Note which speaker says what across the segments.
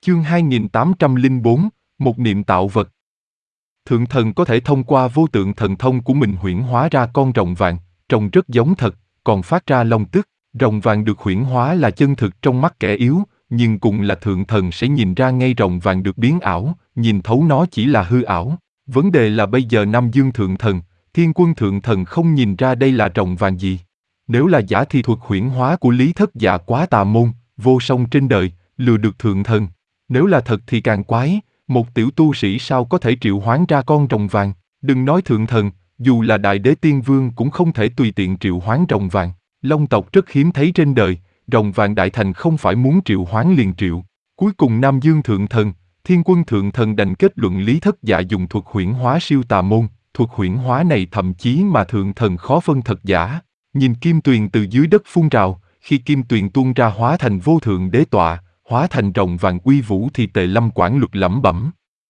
Speaker 1: Chương 2804, một niệm tạo vật. Thượng thần có thể thông qua vô tượng thần thông của mình huyễn hóa ra con rồng vàng, trông rất giống thật, còn phát ra long tức. Rồng vàng được huyễn hóa là chân thực trong mắt kẻ yếu, nhưng cũng là thượng thần sẽ nhìn ra ngay rồng vàng được biến ảo, nhìn thấu nó chỉ là hư ảo. Vấn đề là bây giờ Nam Dương thượng thần, Thiên Quân thượng thần không nhìn ra đây là rồng vàng gì. Nếu là giả thì thuật huyễn hóa của Lý Thất Dạ quá tà môn, vô song trên đời, lừa được thượng thần. Nếu là thật thì càng quái, một tiểu tu sĩ sao có thể triệu hoán ra con rồng vàng, đừng nói thượng thần, dù là đại đế tiên vương cũng không thể tùy tiện triệu hoán rồng vàng. Long tộc rất hiếm thấy trên đời, rồng vàng đại thành không phải muốn triệu hoán liền triệu. Cuối cùng Nam Dương thượng thần, Thiên Quân thượng thần đành kết luận Lý Thất Dạ dùng thuật huyễn hóa siêu tà môn, thuật huyễn hóa này thậm chí mà thượng thần khó phân thật giả. Nhìn kim tuyền từ dưới đất phun trào, khi kim tuyền tuôn ra hóa thành vô thượng đế tọa, hóa thành rồng vàng uy vũ thì Tề Lâm Quảng Luật lẩm bẩm.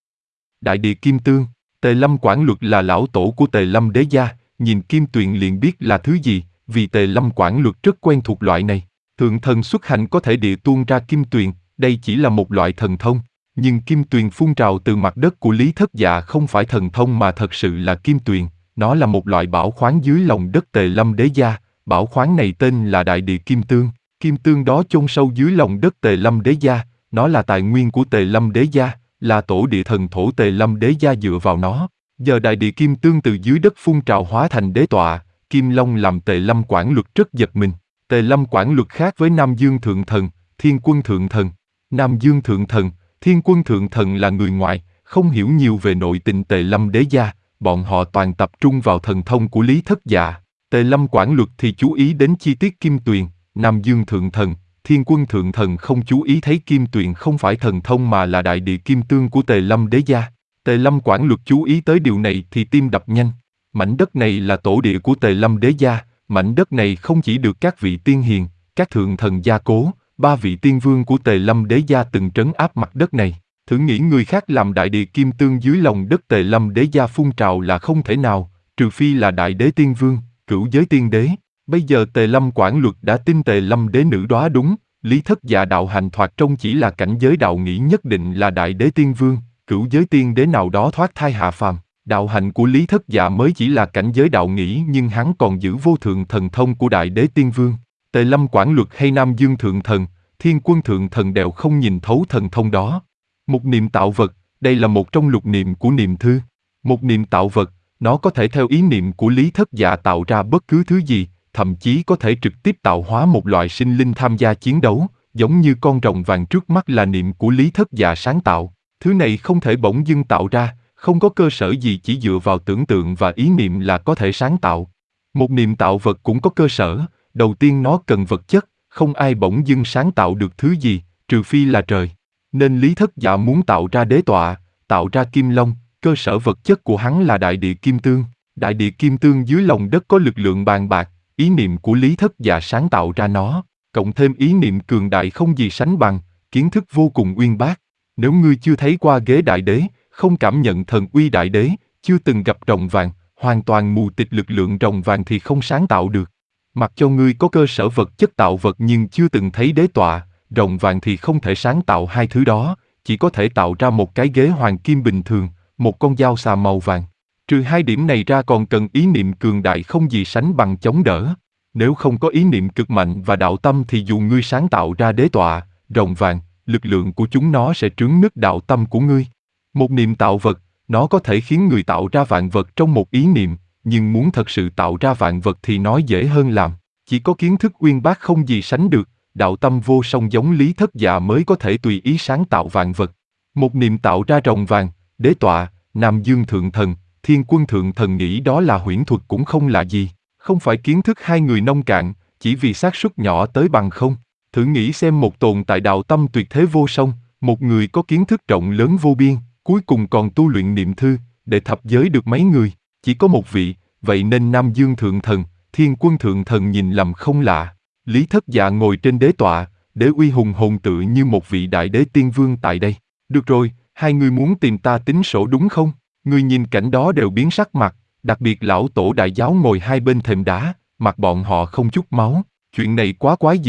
Speaker 1: Đại địa kim tương, Tề Lâm Quảng Luật là lão tổ của Tề Lâm đế gia, nhìn kim tuyền liền biết là thứ gì, vì Tề Lâm Quảng Luật rất quen thuộc loại này. Thượng thần xuất hành có thể địa tuôn ra kim tuyền, đây chỉ là một loại thần thông, nhưng kim tuyền phun trào từ mặt đất của Lý Thất Dạ không phải thần thông mà thật sự là kim tuyền, nó là một loại bảo khoáng dưới lòng đất Tề Lâm đế gia, bảo khoáng này tên là đại địa kim tương. Kim tương đó chôn sâu dưới lòng đất Tề Lâm đế gia, nó là tài nguyên của Tề Lâm đế gia, là tổ địa thần thổ Tề Lâm đế gia dựa vào nó. Giờ đại địa kim tương từ dưới đất phun trào hóa thành đế tọa, Kim Long làm Tề Lâm Quảng Luật rất giật mình. Tề Lâm Quảng Luật khác với Nam Dương thượng thần, Thiên Quân thượng thần. Nam Dương thượng thần, Thiên Quân thượng thần là người ngoài, không hiểu nhiều về nội tình Tề Lâm đế gia, bọn họ toàn tập trung vào thần thông của Lý Thất Dạ. Tề Lâm Quảng Luật thì chú ý đến chi tiết kim tuyền. Nam Dương thượng thần, Thiên Quân thượng thần không chú ý thấy kim tuyền không phải thần thông mà là đại địa kim tương của Tề Lâm đế gia. Tề Lâm Quảng Luật chú ý tới điều này thì tim đập nhanh. Mảnh đất này là tổ địa của Tề Lâm đế gia, mảnh đất này không chỉ được các vị tiên hiền, các thượng thần gia cố, 3 vị tiên vương của Tề Lâm đế gia từng trấn áp mặt đất này. Thử nghĩ người khác làm đại địa kim tương dưới lòng đất Tề Lâm đế gia phun trào là không thể nào, trừ phi là đại đế tiên vương, cửu giới tiên đế. Bây giờ Tề Lâm Quảng Luật đã tin Tề Lâm đế nữ đoá đúng, Lý Thất Dạ đạo hành thoạt trông chỉ là cảnh giới đạo nghĩ nhất định là đại đế tiên vương, cửu giới tiên đế nào đó thoát thai hạ phàm. Đạo hạnh của Lý Thất Dạ mới chỉ là cảnh giới đạo nghĩ nhưng hắn còn giữ vô thượng thần thông của đại đế tiên vương. Tề Lâm Quảng Luật hay Nam Dương thượng thần, Thiên Quân thượng thần đều không nhìn thấu thần thông đó. Một niệm tạo vật, đây là một trong lục niệm của niệm thư. Một niệm tạo vật, nó có thể theo ý niệm của Lý Thất Dạ tạo ra bất cứ thứ gì, thậm chí có thể trực tiếp tạo hóa một loại sinh linh tham gia chiến đấu, giống như con rồng vàng trước mắt là niệm của Lý Thất Dạ sáng tạo. Thứ này không thể bỗng dưng tạo ra, không có cơ sở gì, chỉ dựa vào tưởng tượng và ý niệm là có thể sáng tạo. Một niệm tạo vật cũng có cơ sở, đầu tiên nó cần vật chất, không ai bỗng dưng sáng tạo được thứ gì, trừ phi là trời. Nên Lý Thất Dạ muốn tạo ra đế tọa, tạo ra kim long, cơ sở vật chất của hắn là đại địa kim tương. Đại địa kim tương dưới lòng đất có lực lượng bàn bạc, ý niệm của Lý Thất Dạ sáng tạo ra nó, cộng thêm ý niệm cường đại không gì sánh bằng, kiến thức vô cùng uyên bác. Nếu ngươi chưa thấy qua ghế đại đế, không cảm nhận thần uy đại đế, chưa từng gặp rồng vàng, hoàn toàn mù tịt lực lượng rồng vàng thì không sáng tạo được. Mặc cho ngươi có cơ sở vật chất tạo vật nhưng chưa từng thấy đế tọa, rồng vàng thì không thể sáng tạo hai thứ đó, chỉ có thể tạo ra một cái ghế hoàng kim bình thường, một con dao xà màu vàng. Trừ hai điểm này ra còn cần ý niệm cường đại không gì sánh bằng chống đỡ. Nếu không có ý niệm cực mạnh và đạo tâm thì dù ngươi sáng tạo ra đế tọa, rồng vàng, lực lượng của chúng nó sẽ trướng nứt đạo tâm của ngươi. Một niệm tạo vật, nó có thể khiến người tạo ra vạn vật trong một ý niệm, nhưng muốn thật sự tạo ra vạn vật thì nói dễ hơn làm. Chỉ có kiến thức uyên bác không gì sánh được, đạo tâm vô song giống Lý Thất Dạ mới có thể tùy ý sáng tạo vạn vật. Một niệm tạo ra rồng vàng, đế tọa, Nam Dương thượng thần, Thiên Quân thượng thần nghĩ đó là huyễn thuật cũng không lạ gì. Không phải kiến thức hai người nông cạn, chỉ vì xác suất nhỏ tới bằng không. Thử nghĩ xem một tồn tại đạo tâm tuyệt thế vô song, một người có kiến thức rộng lớn vô biên, cuối cùng còn tu luyện niệm thư, để thập giới được mấy người, chỉ có một vị, vậy nên Nam Dương thượng thần, Thiên Quân thượng thần nhìn lầm không lạ. Lý Thất Dạ ngồi trên đế tọa, đế uy hùng hồn tựa như một vị đại đế tiên vương tại đây. Được rồi, hai người muốn tìm ta tính sổ đúng không? Người nhìn cảnh đó đều biến sắc mặt, đặc biệt lão tổ đại giáo ngồi hai bên thềm đá, mặt bọn họ không chút máu. Chuyện này quá quái dị,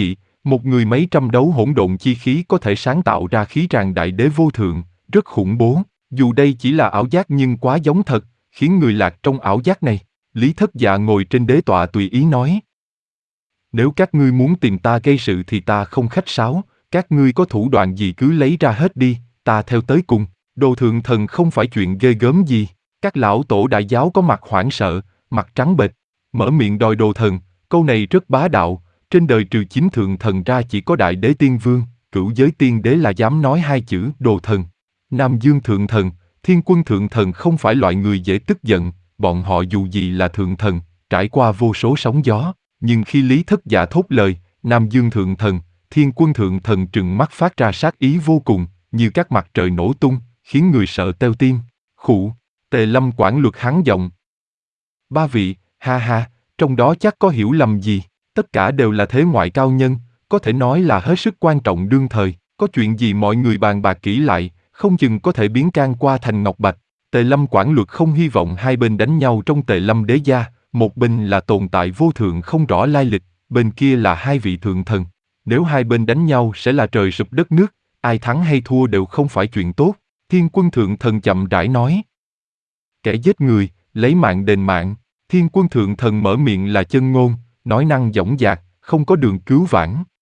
Speaker 1: Một người mấy trăm đấu hỗn độn chi khí có thể sáng tạo ra khí tràng đại đế vô thượng, rất khủng bố. Dù đây chỉ là ảo giác nhưng quá giống thật, khiến người lạc trong ảo giác này. Lý Thất Dạ ngồi trên đế tọa tùy ý nói. Nếu các ngươi muốn tìm ta gây sự thì ta không khách sáo, các ngươi có thủ đoạn gì cứ lấy ra hết đi, ta theo tới cùng. Đồ thượng thần không phải chuyện ghê gớm gì. Các lão tổ đại giáo có mặt hoảng sợ, mặt trắng bệch, mở miệng đòi đồ thần, câu này rất bá đạo, trên đời trừ chính thượng thần ra chỉ có đại đế tiên vương, cửu giới tiên đế là dám nói hai chữ đồ thần. Nam Dương thượng thần, Thiên Quân thượng thần không phải loại người dễ tức giận, bọn họ dù gì là thượng thần, trải qua vô số sóng gió, nhưng khi Lý Thất Dạ thốt lời, Nam Dương thượng thần, Thiên Quân thượng thần trừng mắt phát ra sát ý vô cùng, như các mặt trời nổ tung, khiến người sợ teo tim. Khụ, Tề Lâm quản luật hắn giọng. Ba vị, ha ha, trong đó chắc có hiểu lầm gì, tất cả đều là thế ngoại cao nhân, có thể nói là hết sức quan trọng đương thời, có chuyện gì mọi người bàn bạc kỹ lại, không chừng có thể biến can qua thành ngọc bạch. Tề Lâm quản luật không hy vọng hai bên đánh nhau trong Tề Lâm đế gia, một bên là tồn tại vô thượng không rõ lai lịch, bên kia là hai vị thượng thần. Nếu hai bên đánh nhau sẽ là trời sụp đất nước, ai thắng hay thua đều không phải chuyện tốt. Thiên Quân thượng thần chậm rãi nói. Kẻ giết người, lấy mạng đền mạng. Thiên Quân thượng thần mở miệng là chân ngôn, nói năng dõng dạc, không có đường cứu vãn.